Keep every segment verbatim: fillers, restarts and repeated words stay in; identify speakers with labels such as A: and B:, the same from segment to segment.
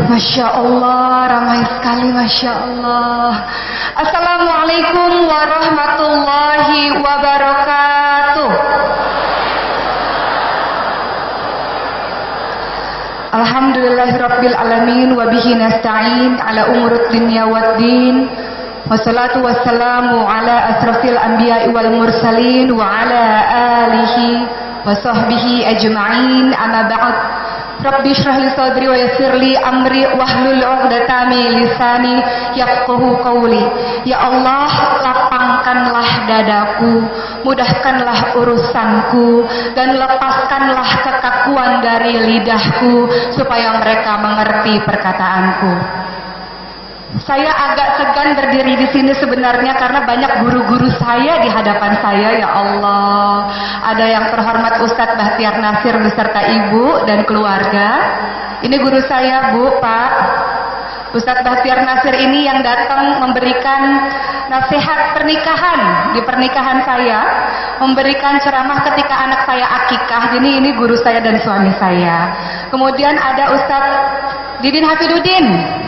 A: Masya Allah, ramai sekali, Masya Allah. Assalamualaikum warahmatullahi wabarakatuh. Alhamdulillahirabbil alamin wa bihi nasta'in ala umurud dunya waddin. Wassalatu wassalamu ala asrafil anbiya'i wal mursalin wa ala alihi wa sahbihi ajma'in. Amma ba'd. Rabbi shrah li sadri wa yassir li amri wahlul 'uqdatam min lisani yafqahu qawli. Ya Allah, lapangkanlah dadaku, mudahkanlah urusanku, dan lepaskanlah kekakuan dari lidahku supaya mereka mengerti perkataanku. Saya agak segan berdiri di sini sebenarnya karena banyak guru-guru saya di hadapan saya. Ya Allah, ada yang terhormat Ustadz Bahtiar Nasir beserta ibu dan keluarga. Ini guru saya, Bu, Pak. Ustadz Bahtiar Nasir ini yang datang memberikan nasihat pernikahan di pernikahan saya, memberikan ceramah ketika anak saya akikah. Jadi ini guru saya dan suami saya. Kemudian ada Ustadz Didin Hafidudin.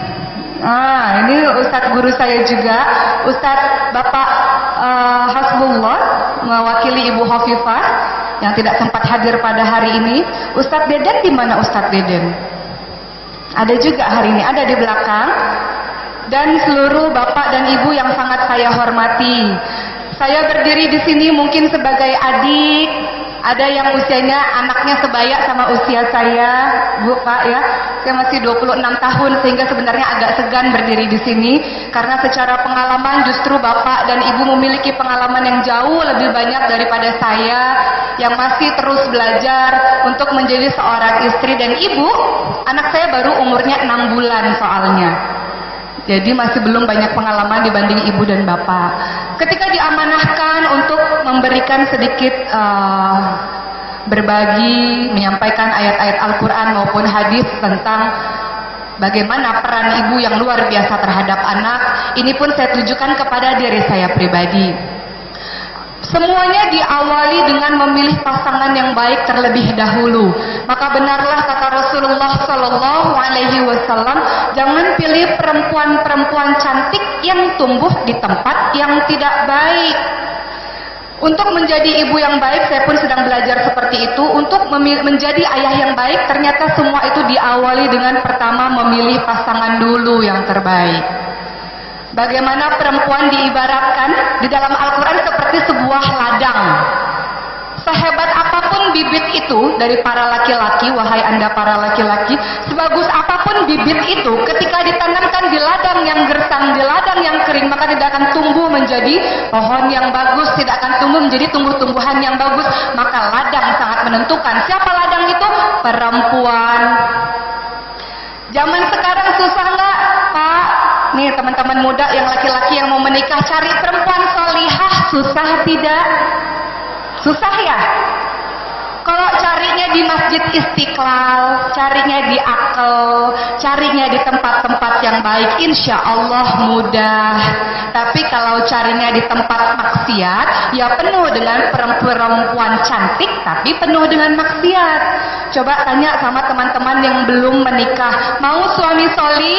A: Ah, ini Ustadz guru saya juga, Ustadz Bapak uh, Hasbullah, mewakili Ibu Hafifah yang tidak sempat hadir pada hari ini. Ustadz Deden di mana Ustadz Deden? Ada juga hari ini, ada di belakang. Dan seluruh bapak dan ibu yang sangat saya hormati. Saya berdiri di sini mungkin sebagai adik. Ada yang usianya anaknya sebaya sama usia saya, Bu, Pak, ya. Saya masih dua puluh enam tahun sehingga sebenarnya agak segan berdiri di sini karena secara pengalaman justru Bapak dan Ibu memiliki pengalaman yang jauh lebih banyak daripada saya yang masih terus belajar untuk menjadi seorang istri dan ibu. Anak saya baru umurnya enam bulan soalnya. Jadi masih belum banyak pengalaman dibanding ibu dan bapak. Ketika diamanahkan untuk memberikan sedikit uh, berbagi, menyampaikan ayat-ayat Al-Quran maupun hadis tentang bagaimana peran ibu yang luar biasa terhadap anak, ini pun saya tujukan kepada diri saya pribadi. Semuanya diawali dengan memilih pasangan yang baik terlebih dahulu. Maka benarlah kata Rasulullah Shallallahu Alaihi Wasallam, jangan pilih perempuan-perempuan cantik yang tumbuh di tempat yang tidak baik. Untuk menjadi ibu yang baik, saya pun sedang belajar seperti itu. Untuk menjadi ayah yang baik, ternyata semua itu diawali dengan pertama memilih pasangan dulu yang terbaik. Bagaimana perempuan diibaratkan di dalam Al-Quran seperti sebuah ladang. Sehebat apapun bibit itu dari para laki-laki, wahai anda para laki-laki, sebagus apapun bibit itu, ketika ditanamkan di ladang yang gersang, di ladang yang kering, maka tidak akan tumbuh menjadi pohon yang bagus, tidak akan tumbuh menjadi tumbuh-tumbuhan yang bagus. Maka ladang sangat menentukan. Siapa ladang itu? Perempuan. Zaman sekarang susah nggak, Pak? Nih teman-teman muda yang laki-laki yang mau menikah, cari perempuan solihah, susah tidak? Susah ya? Kalau carinya di Masjid Istiqlal, carinya di Akel, carinya di tempat-tempat yang baik, insya Allah mudah. Tapi kalau carinya di tempat maksiat, ya penuh dengan perempuan cantik, tapi penuh dengan maksiat. Coba tanya sama teman-teman yang belum menikah, mau suami solih?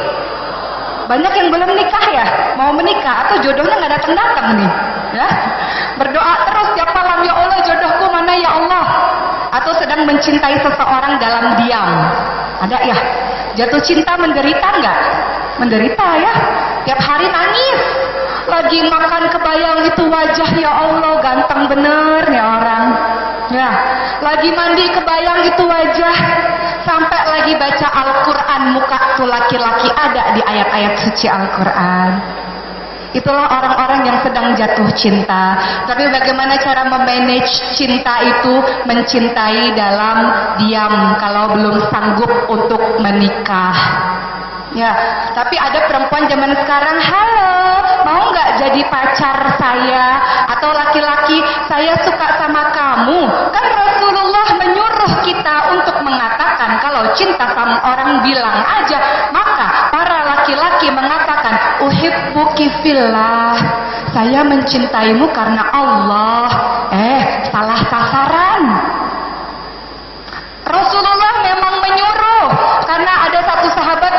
A: Banyak yang belum nikah ya, mau menikah atau jodohnya nggak datang-datang nih, ya. Berdoa terus tiap malam, ya Allah jodohku mana ya Allah. Atau sedang mencintai seseorang dalam diam. Ada ya? Jatuh cinta menderita nggak? Menderita ya. Tiap hari nangis. Lagi makan kebayang itu wajah, ya Allah ganteng bener ya orang. Ya. Lagi mandi kebayang itu wajah. Sampai lagi baca Al-Quran, muka tuh laki-laki ada di ayat-ayat suci Al-Quran. Itulah orang-orang yang sedang jatuh cinta. Tapi bagaimana cara memanage cinta itu? Mencintai dalam diam kalau belum sanggup untuk menikah. Ya, tapi ada perempuan zaman sekarang, halo, mau nggak jadi pacar saya? Atau laki-laki, saya suka sama kamu. Kan Rasulullah menyuruh kita untuk mengatakan kalau cinta sama orang bilang aja. Maka para laki-laki mengatakan, uhibbuki fillah, saya mencintaimu karena Allah. Eh, salah sasaran. Rasulullah memang menyuruh karena ada satu sahabat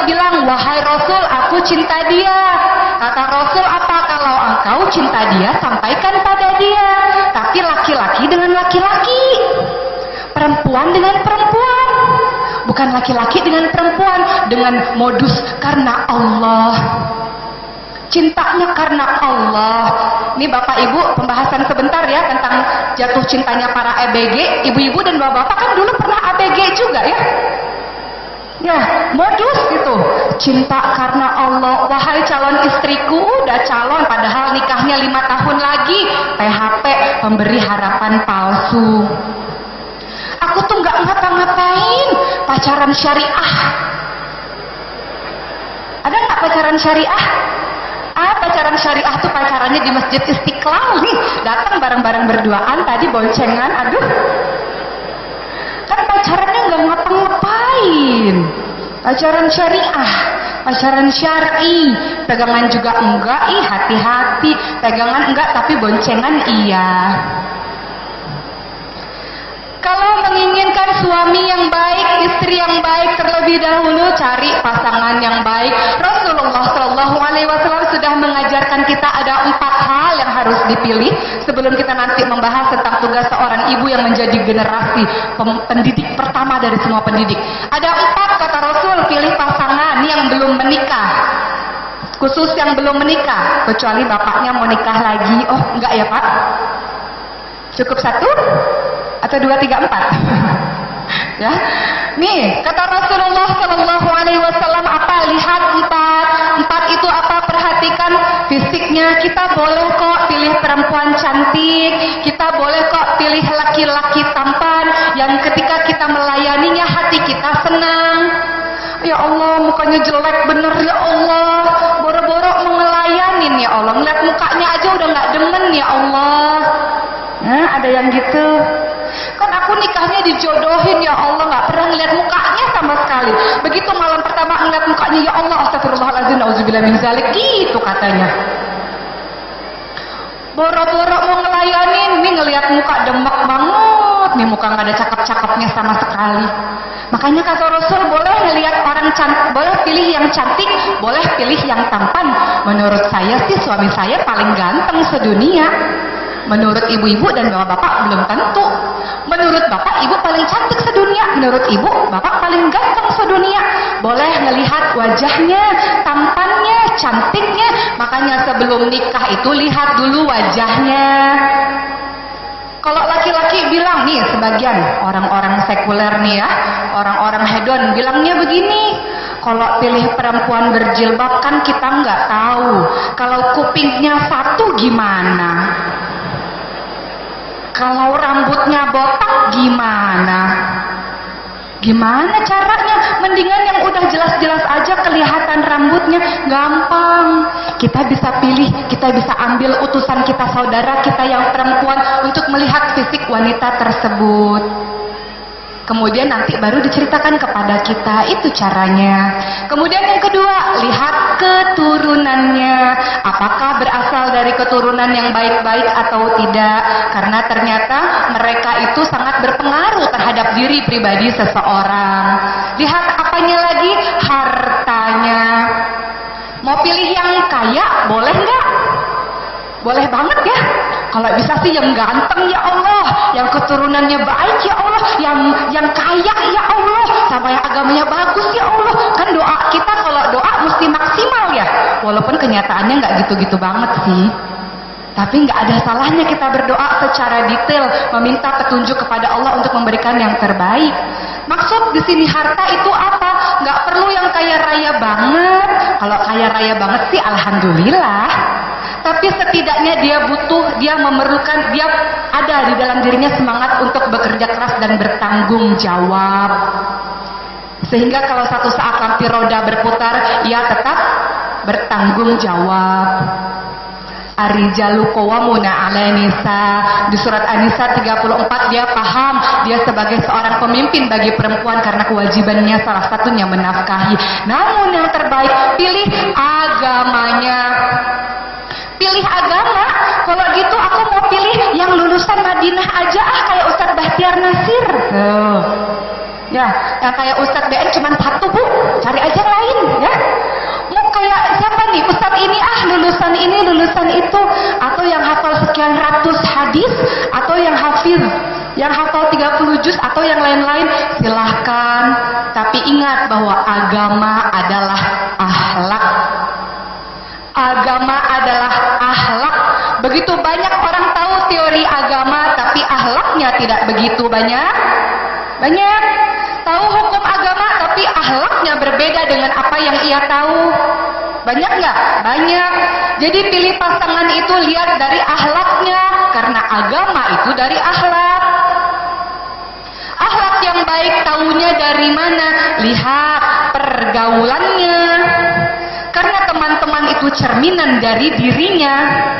A: cinta dia. Kata Rasul apa? Kalau engkau cinta dia, sampaikan pada dia. Tapi laki-laki dengan laki-laki, perempuan dengan perempuan, bukan laki-laki dengan perempuan dengan modus karena Allah. Cintanya karena Allah. Ini Bapak Ibu, pembahasan sebentar ya tentang jatuh cintanya para A B G. Ibu-ibu dan bapak-bapak kan dulu pernah A B G juga ya. Ya, modus gitu. Cinta karena Allah. Wahai calon istriku, udah calon padahal nikahnya lima tahun lagi. P H P, pemberi harapan palsu. Aku tuh nggak ngapa-ngapain, pacaran syariah. Ada nggak pacaran syariah? Ah, pacaran syariah tuh pacarannya di Masjid Istiqlal nih. Datang bareng-bareng berduaan, tadi boncengan, aduh. Kan pacarannya nggak ngapa-ngapain. Pacaran syariah, pacaran syar'i, pegangan juga enggak, ih hati-hati. Pegangan enggak tapi boncengan iya. Kalau menginginkan suami yang baik, istri yang baik, terlebih dahulu cari pasangan yang baik. Rasulullah Shallallahu Alaihi Wasallam sudah mengajarkan kita ada empat hal yang harus dipilih sebelum kita nanti membahas tentang tugas seorang ibu yang menjadi generasi pendidik pertama dari semua pendidik. Ada empat kata Rasul, pilih pasangan yang belum menikah. Khusus yang belum menikah, kecuali bapaknya mau nikah lagi. Oh enggak ya Pak? Cukup satu? Atau dua, tiga, empat? Ya, nih kata Rasulullah Shallallahu Alaihi Wasallam apa? Lihat empat, empat itu apa? Perhatikan fisiknya. Kita boleh kok pilih perempuan cantik, kita boleh kok pilih laki-laki tampan yang ketika kita melayaninya hati kita senang. Ya Allah, mukanya jelek bener ya Allah, boro-boro mau ngelayanin ya Allah, ngeliat mukanya aja udah nggak demen ya Allah. Nah, ada yang gitu. Kan aku nikahnya dijodohin ya Allah, nggak pernah ngeliat mukanya sama sekali. Begitu malam pertama ngeliat mukanya, ya Allah astagfirullahaladzim, auzubillah min zalik, gitu katanya. Boro-boro mau ngelayanin, nih ngeliat muka demek banget, nih muka nggak ada cakep-cakepnya sama sekali. Makanya kata Rasul, boleh ngeliat orang cantik, boleh pilih yang cantik, boleh pilih yang tampan. Menurut saya sih suami saya paling ganteng sedunia. Menurut ibu-ibu dan bapak-bapak belum tentu. Menurut bapak, ibu paling cantik sedunia. Menurut ibu, bapak paling ganteng sedunia. Boleh ngelihat wajahnya, tampannya, cantiknya. Makanya sebelum nikah itu lihat dulu wajahnya. Kalau laki-laki bilang nih, sebagian orang-orang sekuler nih ya, orang-orang hedon bilangnya begini, kalau pilih perempuan berjilbab kan kita nggak tahu kalau kupingnya satu gimana, kalau rambutnya botak gimana? Gimana caranya? Mendingan yang udah jelas-jelas aja kelihatan rambutnya, gampang. Kita bisa pilih, kita bisa ambil utusan kita, saudara kita yang perempuan untuk melihat fisik wanita tersebut. Kemudian nanti baru diceritakan kepada kita, itu caranya. Kemudian yang kedua, lihat keturunannya. Apakah berasal dari keturunan yang baik-baik atau tidak? Karena ternyata mereka itu sangat berpengaruh terhadap diri pribadi seseorang. Lihat apanya lagi? Hartanya. Mau pilih yang kaya, boleh nggak? Boleh banget ya. Kalau bisa sih yang ganteng ya Allah, yang keturunannya baik ya Allah, yang yang kaya ya Allah, sama yang agamanya bagus ya Allah. Kan doa kita kalau doa mesti maksimal ya. Walaupun kenyataannya nggak gitu-gitu banget sih. Tapi nggak ada salahnya kita berdoa secara detail, meminta petunjuk kepada Allah untuk memberikan yang terbaik. Maksud di sini harta itu apa? Nggak perlu yang kaya raya banget. Kalau kaya raya banget sih alhamdulillah. Tapi setidaknya dia butuh, dia memerlukan, dia ada di dalam dirinya semangat untuk bekerja keras dan bertanggung jawab. Sehingga kalau satu saat nanti roda berputar, ia tetap bertanggung jawab. Ar-rijalu qawwamuna 'alan nisa. Di surat An-Nisa tiga puluh empat dia paham dia sebagai seorang pemimpin bagi perempuan karena kewajibannya salah satunya menafkahi. Namun yang terbaik pilih agamanya. Pilih agama. Kalau gitu aku mau pilih yang lulusan Madinah aja ah, kayak Ustadz Bahtiar Nasir. Tuh. Ya, yang kayak Ustadz B N cuma satu Bu, cari aja yang lain ya. Mau kayak itu, atau yang hafal sekian ratus hadis, atau yang hafiz, yang hafal tiga puluh juz, atau yang lain-lain, silahkan. Tapi ingat bahwa agama adalah akhlak. Agama adalah akhlak. Begitu banyak orang tahu teori agama, tapi akhlaknya tidak begitu banyak. Banyak tahu hukum agama, tapi akhlaknya berbeda dengan apa yang ia tahu. Banyak nggak? Banyak. Jadi pilih pasangan itu lihat dari akhlaknya, karena agama itu dari akhlak. Akhlak yang baik tahunya dari mana? Lihat pergaulannya. Karena teman-teman itu cerminan dari dirinya.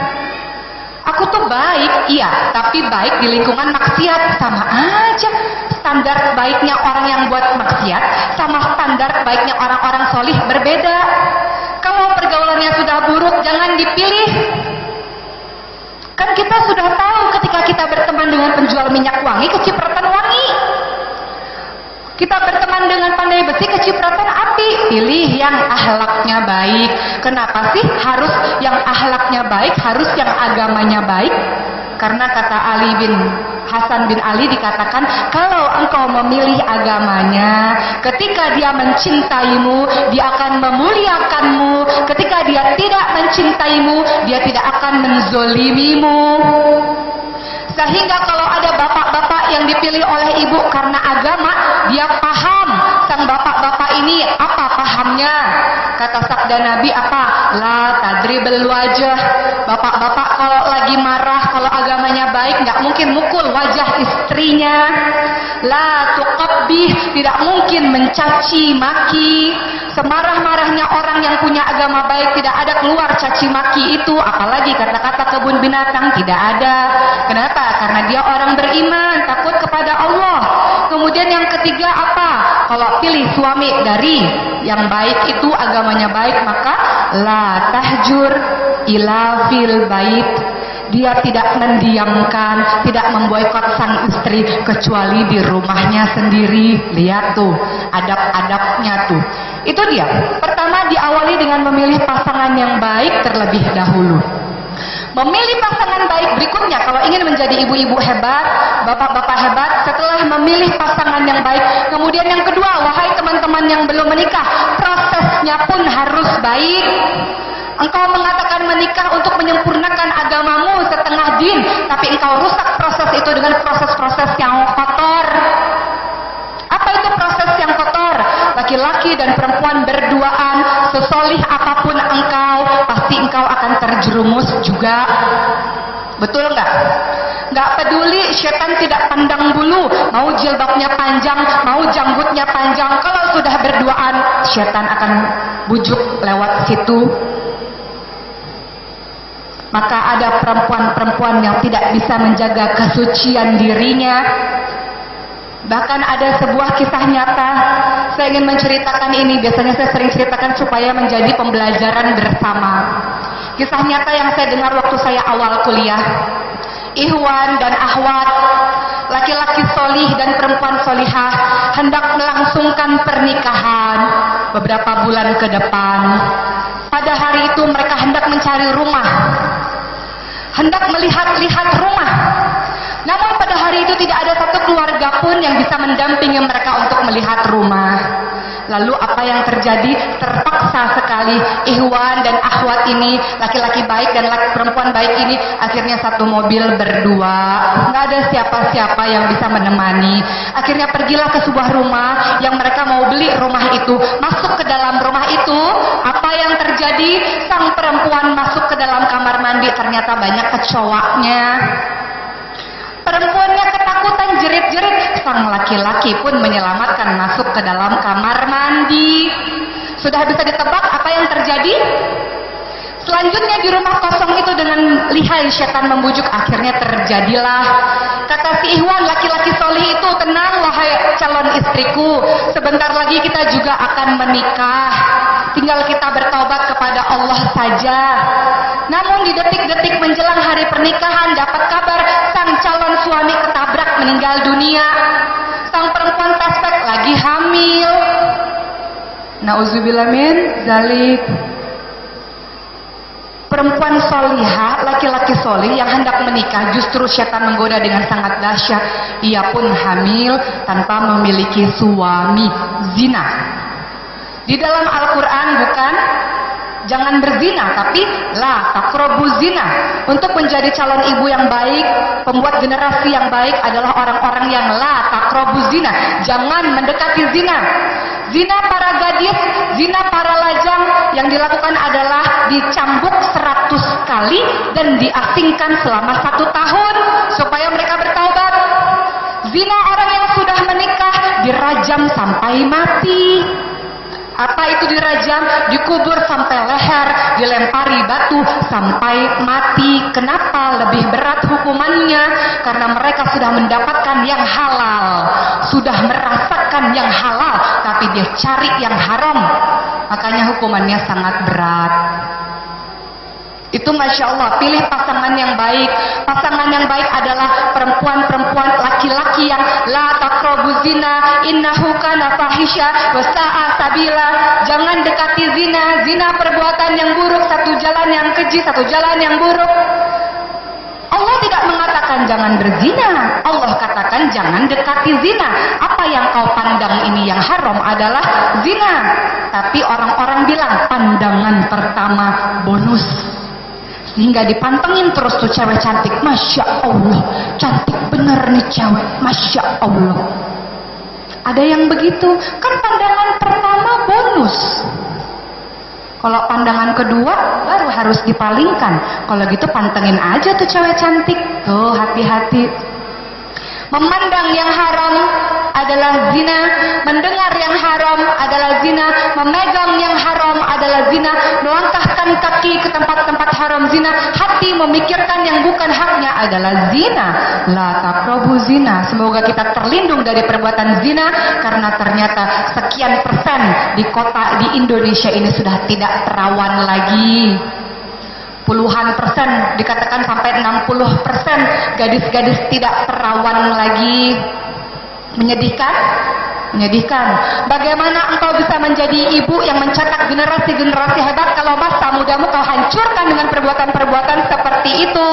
A: Aku tuh baik, iya, tapi baik di lingkungan maksiat. Sama aja. Standar baiknya orang yang buat maksiat sama standar baiknya orang-orang solih berbeda. Kalau pergaulannya sudah buruk, jangan dipilih. Kan kita sudah tahu ketika kita berteman dengan penjual minyak wangi, kecipratan wangi. Kita berteman dengan pandai besi, kecipratan api. Pilih yang akhlaknya baik. Kenapa sih harus yang akhlaknya baik, harus yang agamanya baik? Karena kata Ali bin Hasan bin Ali dikatakan, kalau engkau memilih agamanya, ketika dia mencintaimu, dia akan memuliakanmu. Ketika dia tidak mencintaimu, dia tidak akan menzolimimu. Sehingga kalau ada bapak-bapak yang dipilih oleh ibu karena agama, dia paham sang bapak-bapak ini apa pahamnya. Kata sabda Nabi apa? La tadribul wajah. Bapak-bapak kalau lagi marah, kalau agamanya baik, nggak mungkin mukul wajah istrinya. La tuqabbih, tidak mungkin mencaci maki. Semarah-marahnya orang yang punya agama baik, tidak ada keluar caci maki itu, apalagi kata-kata kebun binatang, tidak ada. Kenapa? Karena dia orang beriman, takut kepada Allah. Kemudian yang ketiga apa? Kalau pilih suami dari yang baik itu, agamanya baik, maka la tahjur ila fil bait. Dia tidak mendiamkan, tidak memboikot sang istri kecuali di rumahnya sendiri. Lihat tuh adab-adabnya tuh. Itu dia. Pertama diawali dengan memilih pasangan yang baik terlebih dahulu. Memilih pasangan baik berikutnya, kalau ingin menjadi ibu-ibu hebat, bapak-bapak hebat, setelah memilih pasangan yang baik, kemudian yang kedua, wahai teman-teman yang belum menikah, prosesnya pun harus baik. Engkau mengatakan menikah untuk menyempurnakan agamamu setengah din, tapi engkau rusak proses itu dengan proses-proses yang kotor. Apa itu proses yang kotor? Laki-laki dan perempuan berduaan, sesolih apapun engkau, pasti engkau akan terjerumus juga. Betul nggak? Nggak peduli, setan tidak pandang bulu, mau jilbabnya panjang, mau janggutnya panjang. Kalau sudah berduaan, setan akan bujuk lewat situ. Maka ada perempuan-perempuan yang tidak bisa menjaga kesucian dirinya. Bahkan ada sebuah kisah nyata. Saya ingin menceritakan ini. Biasanya saya sering ceritakan supaya menjadi pembelajaran bersama. Kisah nyata yang saya dengar waktu saya awal kuliah. Ikhwan dan akhwat, laki-laki solih dan perempuan solihah hendak melangsungkan pernikahan beberapa bulan ke depan. Pada hari itu mereka hendak mencari rumah, hendak melihat-lihat rumah. Namun pada hari itu tidak ada satu keluarga pun yang bisa mendampingi mereka untuk melihat rumah. Lalu apa yang terjadi? Terpaksa sekali ikhwan dan akhwat ini, laki-laki baik dan laki perempuan baik ini, akhirnya satu mobil berdua. Nggak ada siapa-siapa yang bisa menemani. Akhirnya pergilah ke sebuah rumah yang mereka mau beli rumah itu. Masuk ke dalam rumah itu, apa yang terjadi? Sang perempuan masuk ke dalam kamar mandi, ternyata banyak kecoaknya. Perempuannya ketakutan jerit-jerit, sang laki-laki pun menyelamatkan masuk ke dalam kamar mandi. Sudah bisa ditebak apa yang terjadi? Selanjutnya di rumah kosong itu dengan lihai setan membujuk, akhirnya terjadilah. Kata si Ikhwan, laki-laki solih itu, tenang wahai calon istriku, sebentar lagi kita juga akan menikah. Tinggal kita bertobat kepada Allah saja. Namun di detik-detik menjelang hari pernikahan dapat kabar sang calon suami ketabrak meninggal dunia. Sang perempuan prospek lagi hamil. Nauzubillah min zalik. Perempuan solihah, laki-laki solih yang hendak menikah, justru setan menggoda dengan sangat dahsyat. Ia pun hamil tanpa memiliki suami. Zina. Di dalam Al-Quran bukan jangan berzina, tapi la taqrabu zina. Untuk menjadi calon ibu yang baik, pembuat generasi yang baik adalah orang-orang yang la taqrabu zina. Jangan mendekati zina. Zina para gadis, zina para lajang yang dilakukan adalah dicambuk seratus kali dan diasingkan selama satu tahun supaya mereka bertaubat. Zina orang yang sudah menikah dirajam sampai mati. Apa itu dirajam? Dikubur sampai leher, dilempari batu sampai mati. Kenapa lebih berat hukumannya? Karena mereka sudah mendapatkan yang halal, sudah merasakan yang halal, tapi dia cari yang haram. Makanya hukumannya sangat berat. Itu Masya Allah, pilih pasangan yang baik. Pasangan yang baik adalah perempuan-perempuan, laki-laki yang la taqrabu zina innahu kana fahisha wa sa'a sabila. Jangan dekati zina. Zina perbuatan yang buruk, satu jalan yang keji, satu jalan yang buruk. Allah tidak mengatakan jangan berzina. Allah katakan jangan dekati zina. Apa yang kau pandang ini yang haram adalah zina. Tapi orang-orang bilang pandangan pertama bonus. Sehingga dipantengin terus tuh cewek cantik. Masya Allah, cantik bener nih cewek, Masya Allah. Ada yang begitu. Kan pandangan pertama bonus. Kalau pandangan kedua baru harus dipalingkan. Kalau gitu pantengin aja tuh cewek cantik. Tuh hati-hati. Memandang yang haram adalah zina, mendengar yang haram adalah zina, memegang yang haram adalah zina, melangkahkan kaki ke tempat-tempat haram zina, hati memikirkan yang bukan haknya adalah zina. La taqrabu zina. Semoga kita terlindung dari perbuatan zina, karena ternyata sekian persen di kota di Indonesia ini sudah tidak terawan lagi. Puluhan persen, dikatakan sampai enam puluh persen gadis-gadis tidak terawan lagi. Menyedihkan? Menyedihkan. Bagaimana engkau bisa menjadi ibu yang mencetak generasi-generasi hebat kalau masa mudamu kau hancurkan dengan perbuatan-perbuatan seperti itu?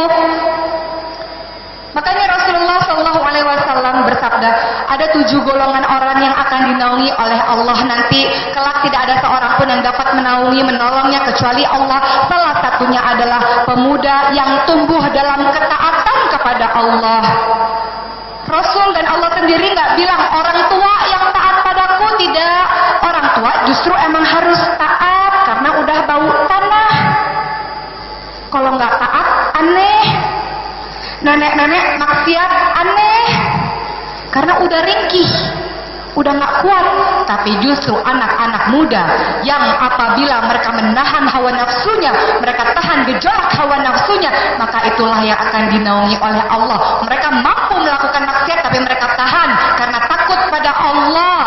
A: Makanya Rasulullah shallallahu alaihi wasallam bersabda, ada tujuh golongan orang yang akan dinaungi oleh Allah nanti. Kelak tidak ada seorang pun yang dapat menaungi, menolongnya kecuali Allah. Salah satunya adalah pemuda yang tumbuh dalam ketaatan kepada Allah. Rasul dan Allah sendiri nggak bilang orang tua yang taat padaku, tidak. Orang tua justru emang harus taat karena udah bau tanah. Kalau nggak taat aneh. Nenek-nenek maksiat aneh karena udah ringkih, udah nggak kuat. Tapi justru anak-anak muda yang apabila mereka menahan hawa nafsunya, mereka tahan gejolak hawa nafsunya, maka itulah yang akan dinaungi oleh Allah. Mereka mampu melakukan maksiat tapi mereka tahan karena takut pada Allah.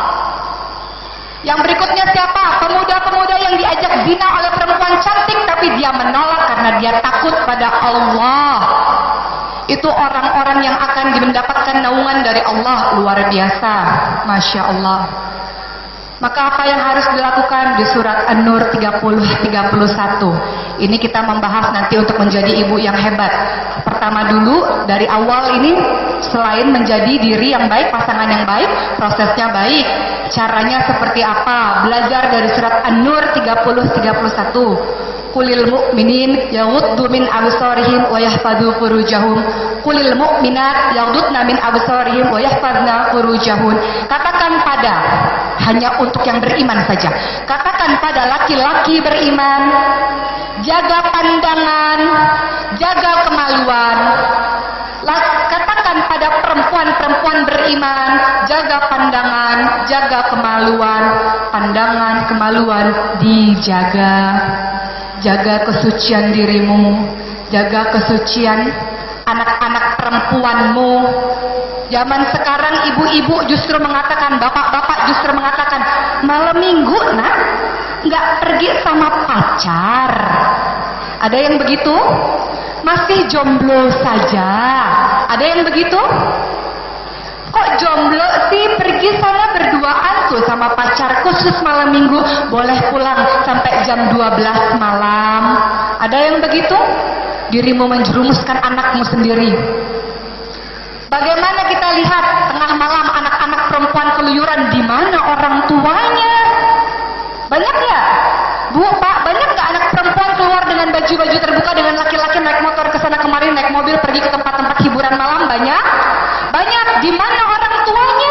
A: Yang berikutnya siapa? Pemuda-pemuda yang diajak zina oleh perempuan cantik tapi dia menolak karena dia takut pada Allah. Itu orang-orang yang akan mendapatkan naungan dari Allah. Luar biasa, Masya Allah. Maka apa yang harus dilakukan? Di surat An-Nur tiga puluh tiga puluh satu. Ini kita membahas nanti untuk menjadi ibu yang hebat. Pertama dulu, dari awal ini selain menjadi diri yang baik, pasangan yang baik, prosesnya baik. Caranya seperti apa? Belajar dari surat An-Nur tiga puluh tiga puluh satu. Qulil mu'minin yaghuddu min absarihim wa yahfadhu furujahum. Qulil mu'minat yaghuddna min absarihim wa yahfadna furujahun. Katakan pada, hanya untuk yang beriman saja. Katakan pada laki-laki beriman, jaga pandangan, jaga kemaluan. Katakan pada perempuan-perempuan beriman, jaga pandangan, jaga kemaluan. Pandangan, kemaluan dijaga. Jaga kesucian dirimu, jaga kesucian anak-anak perempuanmu. Zaman sekarang ibu-ibu justru mengatakan, bapak-bapak justru mengatakan, malam minggu nak nggak pergi sama pacar. Ada yang begitu? Masih jomblo saja. Ada yang begitu? Kok jomblo sih? Pergi sana berduaan tuh sama pacar khusus malam minggu. Boleh pulang sampai jam dua belas malam. Ada yang begitu? Dirimu menjerumuskan anakmu sendiri. Bagaimana kita lihat tengah malam anak-anak perempuan keluyuran, di mana orang tuanya? Banyak ya? Bu, Pak, banyak nggak anak perempuan keluar dengan baju-baju terbuka dengan laki-laki naik motor ke sana kemari, naik mobil pergi ke tempat-tempat hiburan malam? Banyak? Banyak. Di mana orang tuanya?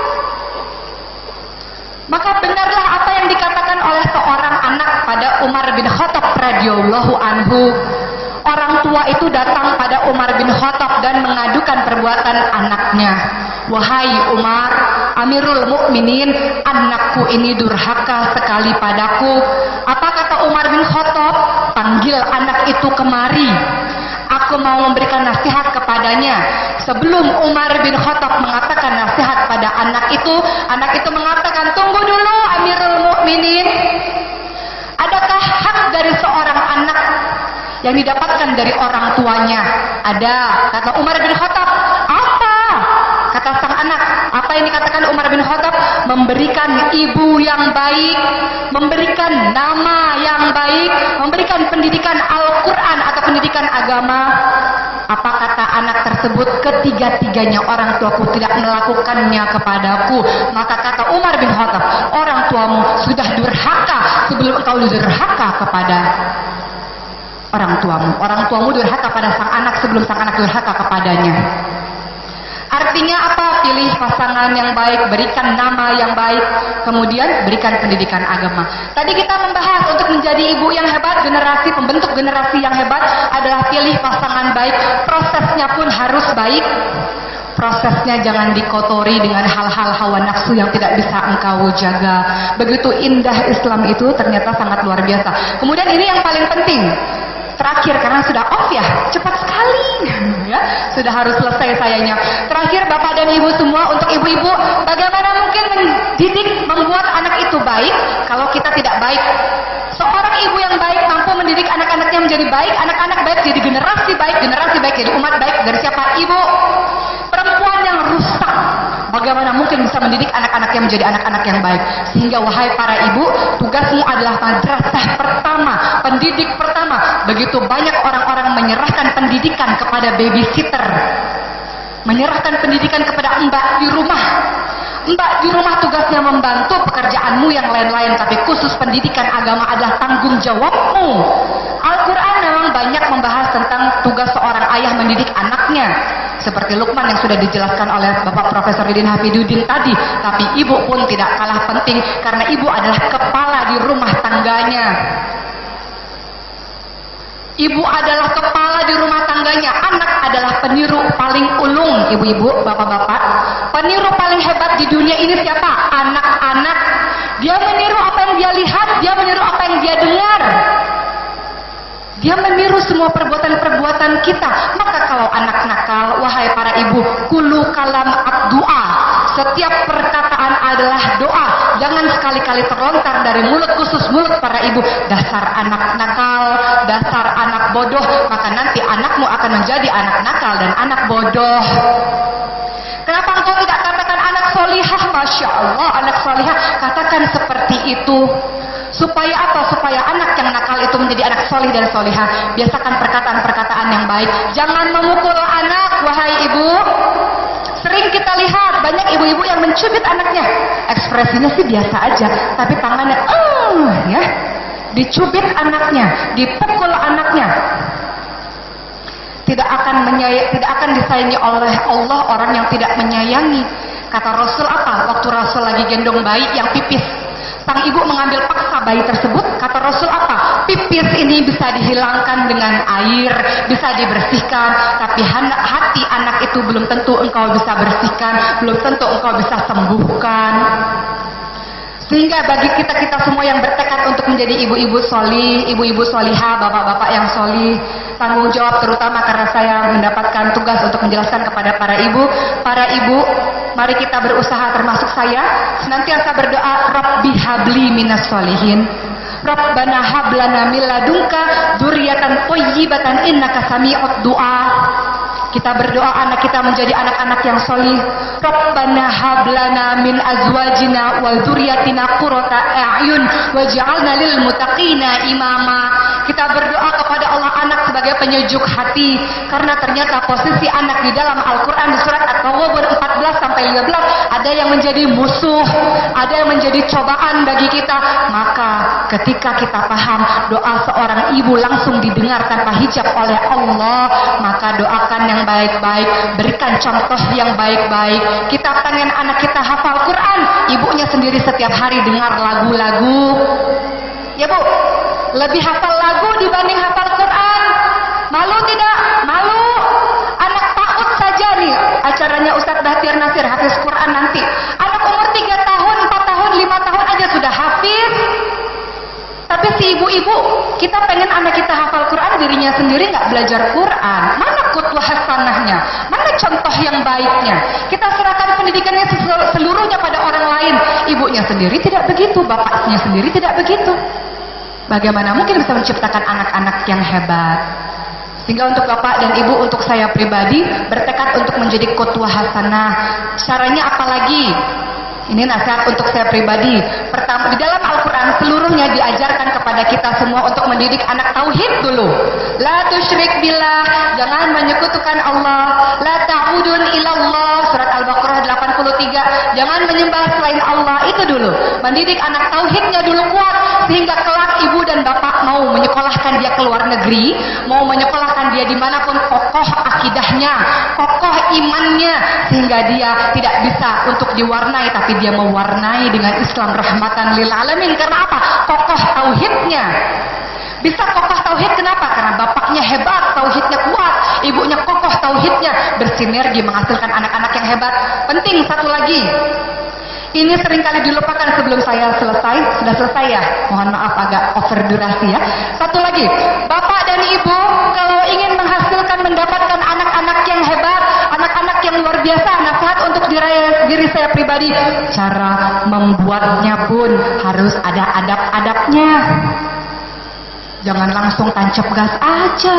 A: Maka benarlah apa yang dikatakan oleh seorang anak pada Umar bin Khattab radhiyallahu anhu. Orang tua itu datang pada Umar bin Khattab dan mengadukan perbuatan anaknya. Wahai Umar, Amirul Mukminin, anakku ini durhaka sekali padaku. Apa kata Umar bin Khattab? Panggil anak itu kemari. Aku mau memberikan nasihat kepadanya. Sebelum Umar bin Khattab mengatakan nasihat pada anak itu, anak itu mengatakan, tunggu dulu Amirul Mukminin. Adakah hak dari seorang anak yang didapatkan dari orang tuanya? Ada, kata Umar bin Khattab. Apa? Kata sang anak. Apa yang dikatakan Umar bin Khattab? Memberikan ibu yang baik, memberikan nama yang baik, memberikan pendidikan Al-Quran atau pendidikan agama. Apa kata anak tersebut? Ketiga-tiganya orang tuaku tidak melakukannya kepadaku. Maka kata Umar bin Khattab, orang tuamu sudah durhaka sebelum engkau durhaka kepada orang tuamu. Orang tuamu durhaka pada sang anak sebelum sang anak durhaka kepadanya. Artinya apa? Pilih pasangan yang baik, berikan nama yang baik, kemudian berikan pendidikan agama. Tadi kita membahas untuk menjadi ibu yang hebat, generasi pembentuk generasi yang hebat adalah pilih pasangan baik. Prosesnya pun harus baik. Prosesnya jangan dikotori dengan hal-hal hawa nafsu yang tidak bisa engkau jaga. Begitu indah Islam itu ternyata sangat luar biasa. Kemudian ini yang paling penting. Terakhir, karena sudah off ya, cepat sekali ya, sudah harus selesai sayanya. Terakhir Bapak dan Ibu semua, untuk ibu-ibu, bagaimana mungkin mendidik, membuat anak itu baik kalau kita tidak baik? Seorang ibu yang baik mampu mendidik anak-anaknya menjadi baik, anak-anak baik jadi generasi baik, generasi baik jadi umat baik. Dari siapa? Ibu. Perempuan yang rusak, bagaimana mungkin bisa mendidik anak-anaknya menjadi anak-anak yang baik? Sehingga wahai para ibu, tugasmu adalah madrasah pertama, pendidik pertama. Begitu banyak orang-orang menyerahkan pendidikan kepada babysitter, menyerahkan pendidikan kepada mbak di rumah. Mbak di rumah tugasnya membantu pekerjaanmu yang lain-lain, tapi khusus pendidikan agama adalah tanggung jawabmu. Al-Quran memang banyak membahas tentang tugas seorang ayah mendidik anaknya, seperti Luqman yang sudah dijelaskan oleh Bapak Profesor Didin Hafiduddin tadi. Tapi ibu pun tidak kalah penting, karena ibu adalah kepala di rumah tangganya. Ibu adalah kepala di rumah tangganya. Anak adalah peniru paling ulung. Ibu-ibu, bapak-bapak, peniru paling hebat di dunia ini siapa? Anak-anak. Dia meniru apa yang dia lihat, dia meniru apa yang dia dengar. Dia meniru semua perbuatan-perbuatan kita. Maka kalau anak nakal, wahai para ibu, kulu kalam ad-du'a. Setiap perkataan adalah doa. Jangan sekali-kali terlontar dari mulut, khusus mulut para ibu. Dasar anak nakal, dasar anak bodoh. Maka nanti anakmu akan menjadi anak nakal dan anak bodoh. Kenapa engkau tidak katakan anak solihah? Masya Allah, anak solihah. Katakan seperti itu. Supaya apa? Supaya anak yang nakal itu menjadi anak solih dan solihah. Biasakan perkataan-perkataan yang baik. Jangan memukul anak, wahai ibu. Sering kita lihat banyak ibu-ibu yang mencubit anaknya. Ekspresinya sih biasa aja, tapi tangannya, uh, ya, dicubit anaknya, dipukul anaknya. Tidak akan menyayang, tidak akan disayangi oleh Allah orang yang tidak menyayangi. Kata Rasul apa? Waktu Rasul lagi gendong bayi yang pipis, sang ibu mengambil paksa bayi tersebut. Kata Rasul apa? Pipis ini bisa dihilangkan dengan air, bisa dibersihkan, tapi hati anak itu belum tentu engkau bisa bersihkan, belum tentu engkau bisa sembuhkan. Sehingga bagi kita-kita semua yang bertekad untuk menjadi ibu-ibu solih, ibu-ibu solihah, bapak-bapak yang solih, tanggung jawab terutama karena saya mendapatkan tugas untuk menjelaskan kepada para ibu. Para ibu, mari kita berusaha, termasuk saya, senantiasa berdoa, Rabbi habli minas solihin, Rabbana hablana min ladunka dzurriatan thayyibatan innaka sami'ud du'a. Kita berdoa anak kita menjadi anak-anak yang solih. Rabbana hablana min azwajina wa dzurriyyatina qurrata a'yun waj'alna lil muttaqina imama. Kita berdoa kepada Allah anak sebagai penyejuk hati, karena ternyata posisi anak di dalam Al-Quran di surat At-Tawabur empat belas sampai lima belas ada yang menjadi musuh, ada yang menjadi cobaan bagi kita. Maka ketika kita paham doa seorang ibu langsung didengar tanpa hijab oleh Allah, maka doakan yang baik-baik, berikan contoh yang baik-baik. Kita pengen anak kita hafal Quran, ibunya sendiri setiap hari dengar lagu-lagu. Ya Bu, lebih hafal lagu dibanding hafal Quran. Malu tidak? Malu. Anak takut saja nih acaranya Ustadz Bahtiar Nasir hafiz Quran nanti. Anak umur tiga tahun, empat tahun, lima tahun aja sudah hafiz. Tapi si ibu-ibu, kita pengen anak kita hafal Quran, dirinya sendiri nggak belajar Quran. Mana qudwah hasanahnya? Mana contoh yang baiknya? Kita serahkan pendidikannya seluruhnya pada orang lain. Ibunya sendiri tidak begitu, bapaknya sendiri tidak begitu. Bagaimana mungkin bisa menciptakan anak-anak yang hebat? Sehingga untuk bapak dan ibu, untuk saya pribadi, bertekad untuk menjadi qudwah hasanah. Caranya apalagi? Ini nasihat untuk saya pribadi. Pertama, di dalam Al-Quran seluruhnya diajarkan kepada kita semua untuk mendidik anak tauhid dulu. La tusyrik billah, jangan menyekutukan Allah. La ta'budun ilallah, surat Al-Baqarah delapan puluh tiga, jangan menyembah selain Allah. Itu dulu, mendidik anak tauhidnya dulu kuat, sehingga kelak ibu dan bapak mau menyekolahkan dia ke luar negeri, mau menyekolahkan dia dimanapun, kokoh akidahnya, kokoh imannya, sehingga dia tidak bisa untuk diwarnai, tapi dia mewarnai dengan Islam rahmatan lil alamin. Karena apa? Kokoh tauhidnya. Bisa kokoh tauhid kenapa? Karena bapaknya hebat, tauhidnya kuat, ibunya kokoh tauhidnya, bersinergi menghasilkan anak-anak yang hebat. Penting satu lagi, ini seringkali dilupakan sebelum saya selesai. Sudah selesai ya? Mohon maaf agak over durasi ya. Satu lagi, bapak dan ibu kalau ingin menghasilkan, mendapatkan anak-anak yang hebat, anak-anak yang luar biasa, nasihat untuk diri, diri saya pribadi, cara membuatnya pun harus ada adab-adabnya. Jangan langsung tancap gas aja.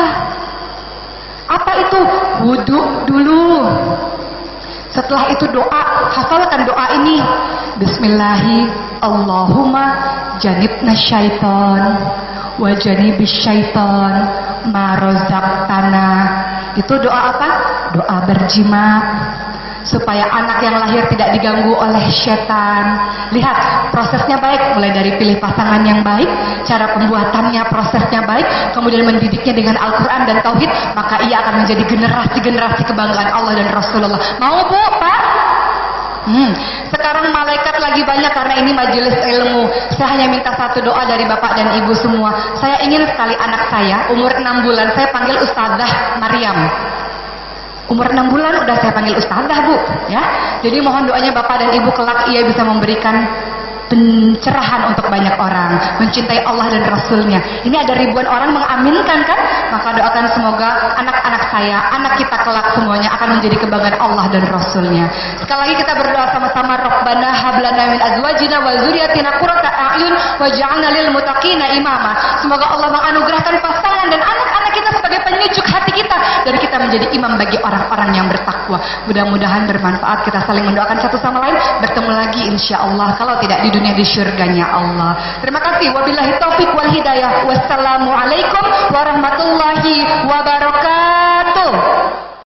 A: Apa itu? Wudhu dulu. Setelah itu doa, hafalkan doa ini. Bismillahi Allahumma janibna syaitan wa janibis syaitan ma razaqtana. Itu doa apa? Doa berjimat, supaya anak yang lahir tidak diganggu oleh setan. Lihat, prosesnya baik, mulai dari pilih pasangan yang baik, cara pembuatannya, prosesnya baik, kemudian mendidiknya dengan Al-Quran dan Tauhid, maka ia akan menjadi generasi-generasi kebanggaan Allah dan Rasulullah. Mau Bu, Pak? Hmm. Sekarang malaikat lagi banyak karena ini majelis ilmu. Saya hanya minta satu doa dari bapak dan ibu semua. Saya ingin sekali anak saya, umur enam bulan, saya panggil Ustazah Maryam. Umur enam bulan udah saya panggil Ustazah Bu, ya. Jadi mohon doanya bapak dan ibu kelak ia bisa memberikan pencerahan untuk banyak orang, mencintai Allah dan Rasulnya. Ini ada ribuan orang mengaminkan kan? Maka doakan semoga anak-anak saya, anak kita kelak semuanya akan menjadi kebanggaan Allah dan Rasulnya. Sekali lagi kita berdoa sama-sama. Rabbana hablana min azwajina wa dzurriyyatina qurrata a'yun waj'alna lil muttaqina imama. Semoga Allah menganugerahkan pasangan dan anak-anak kita sebagai penyejuk hati kita, dan kita menjadi imam bagi orang-orang yang bertakwa. Mudah-mudahan bermanfaat. Kita saling mendoakan satu sama lain. Bertemu lagi insya Allah, kalau tidak di dunia, di syurganya Allah. Terima kasih. Wabillahi taufiq wal hidayah. Wassalamualaikum warahmatullahi wabarakatuh.